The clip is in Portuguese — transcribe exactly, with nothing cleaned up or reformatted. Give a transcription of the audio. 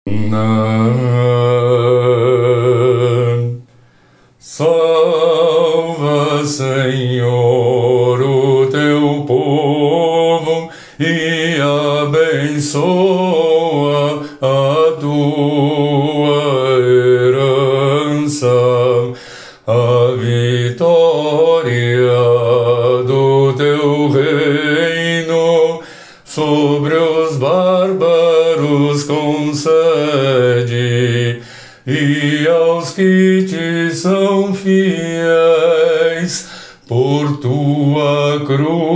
Salva, Senhor, o teu povo e abençoa a tua herança, a vitória do teu reino sobre os bárbaros concede, e aos que te são fiéis por tua cruz